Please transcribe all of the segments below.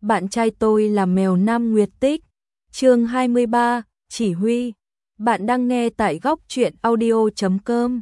bạn trai tôi là mèo Nam Nguyệt Tích. Chương 23, chỉ huy. Bạn đang nghe tại góc truyện audio.com.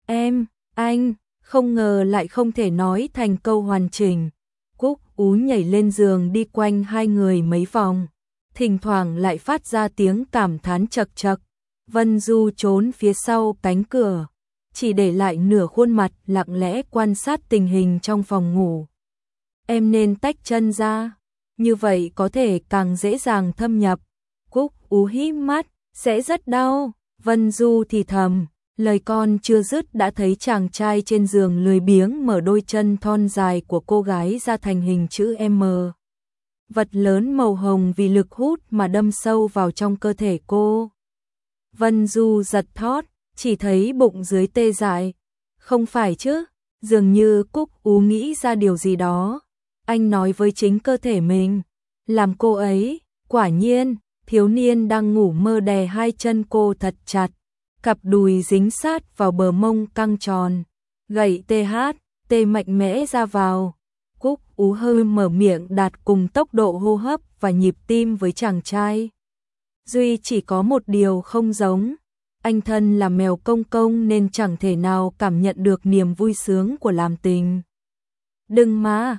Anh, không ngờ lại không thể nói thành câu hoàn chỉnh. Cúc Ú nhảy lên giường đi quanh hai người mấy vòng, thỉnh thoảng lại phát ra tiếng cảm thán chật chật. Vân Du trốn phía sau cánh cửa, chỉ để lại nửa khuôn mặt lặng lẽ quan sát tình hình trong phòng ngủ. Em nên tách chân ra, như vậy có thể càng dễ dàng thâm nhập. Cúc Ú híp mắt, sẽ rất đau. Vân Du thì thầm, lời con chưa dứt đã thấy chàng trai trên giường lười biếng mở đôi chân thon dài của cô gái ra thành hình chữ M. Vật lớn màu hồng vì lực hút mà đâm sâu vào trong cơ thể cô. Vân Du giật thót, chỉ thấy bụng dưới tê dại. Không phải chứ, dường như Cúc Ú nghĩ ra điều gì đó. Anh nói với chính cơ thể mình, làm cô ấy. Quả nhiên, thiếu niên đang ngủ mơ đè hai chân cô thật chặt, cặp đùi dính sát vào bờ mông căng tròn, gậy tê mạnh mẽ ra vào. Cúc Ú hơi mở miệng đạt cùng tốc độ hô hấp và nhịp tim với chàng trai. Duy chỉ có một điều không giống, anh thân là mèo công công nên chẳng thể nào cảm nhận được niềm vui sướng của làm tình. Đừng mà,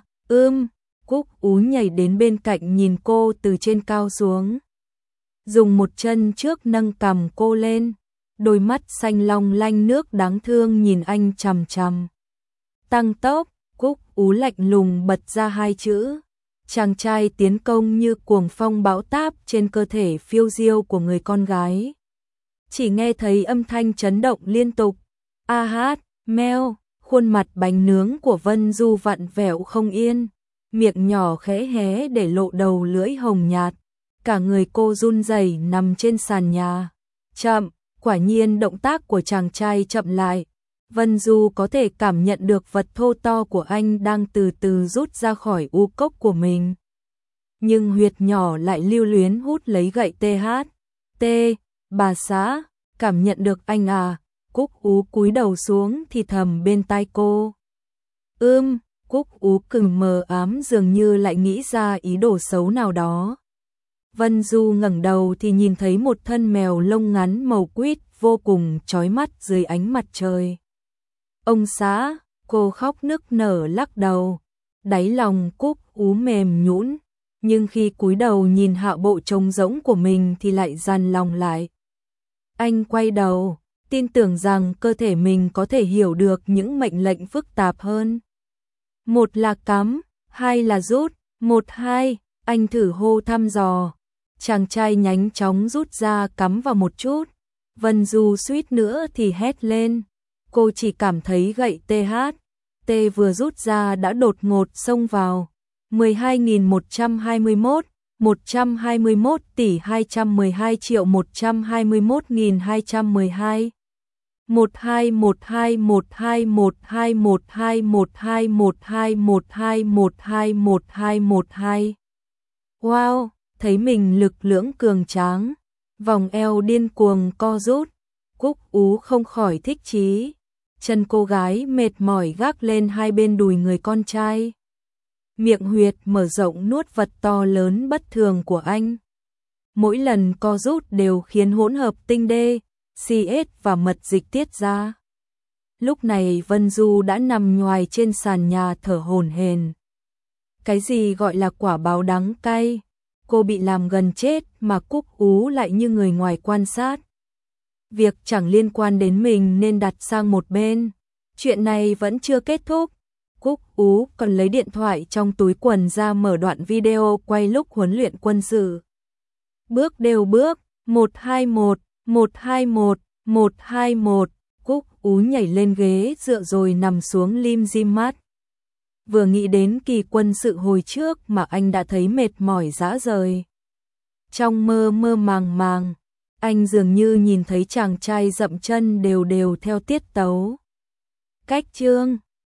Cúc Ú nhảy đến bên cạnh nhìn cô từ trên cao xuống. Dùng một chân trước nâng cằm cô lên, đôi mắt xanh long lanh nước đáng thương nhìn anh chằm chằm. Tăng tốc, Cúc Ú lạnh lùng bật ra hai chữ. Chàng trai tiến công như cuồng phong bão táp trên cơ thể phiêu diêu của người con gái. Chỉ nghe thấy âm thanh chấn động liên tục. A hát, meo, khuôn mặt bánh nướng của Vân Du vặn vẹo không yên, miệng nhỏ khẽ hé để lộ đầu lưỡi hồng nhạt. Cả người cô run rẩy nằm trên sàn nhà. Chậm, quả nhiên động tác của chàng trai chậm lại. Vân Du có thể cảm nhận được vật thô to của anh đang từ từ rút ra khỏi u cốc của mình. Nhưng huyệt nhỏ lại lưu luyến hút lấy gậy THT. Bà xã, cảm nhận được anh à? Cúc Ú cúi đầu xuống thì thầm bên tai cô. Cúc Ú cừng mờ ám dường như lại nghĩ ra ý đồ xấu nào đó. Vân Du ngẩng đầu thì nhìn thấy một thân mèo lông ngắn màu quýt vô cùng chói mắt dưới ánh mặt trời. Ông xã, cô khóc nức nở lắc đầu. Đáy lòng Cúc Ú mềm nhũn, nhưng khi cúi đầu nhìn hạ bộ trống rỗng của mình thì lại dằn lòng lại. Anh quay đầu, tin tưởng rằng cơ thể mình có thể hiểu được những mệnh lệnh phức tạp hơn. Một là cắm, hai là rút, 1, 2, anh thử hô thăm dò. Chàng trai nhanh chóng rút ra cắm vào một chút. Vân Du suýt nữa thì hét lên. Cô chỉ cảm thấy gậy THT vừa rút ra đã đột ngột xông vào. 12.121, 121 tỷ 212 triệu 121.212. 12121212121212121212. Wow, thấy mình lực lưỡng cường tráng, vòng eo điên cuồng co rút. Cúc Ú không khỏi thích chí. Chân cô gái mệt mỏi gác lên hai bên đùi người con trai. Miệng huyệt mở rộng nuốt vật to lớn bất thường của anh. Mỗi lần co rút đều khiến hỗn hợp tinh D, CS và mật dịch tiết ra. Lúc này Vân Du đã nằm nhoài trên sàn nhà thở hổn hển. Cái gì gọi là quả báo đắng cay? Cô bị làm gần chết mà Cúc Ú lại như người ngoài quan sát. Việc chẳng liên quan đến mình nên đặt sang một bên. Chuyện này vẫn chưa kết thúc. Cúc Ú còn lấy điện thoại trong túi quần ra mở đoạn video quay lúc huấn luyện quân sự. Bước đều bước, 121, 121, 121. Cúc Ú nhảy lên ghế dựa rồi nằm xuống lim dim mắt. Vừa nghĩ đến kỳ quân sự hồi trước mà anh đã thấy mệt mỏi rã rời. Trong mơ màng, anh dường như nhìn thấy chàng trai dậm chân đều đều theo tiết tấu. Cách chương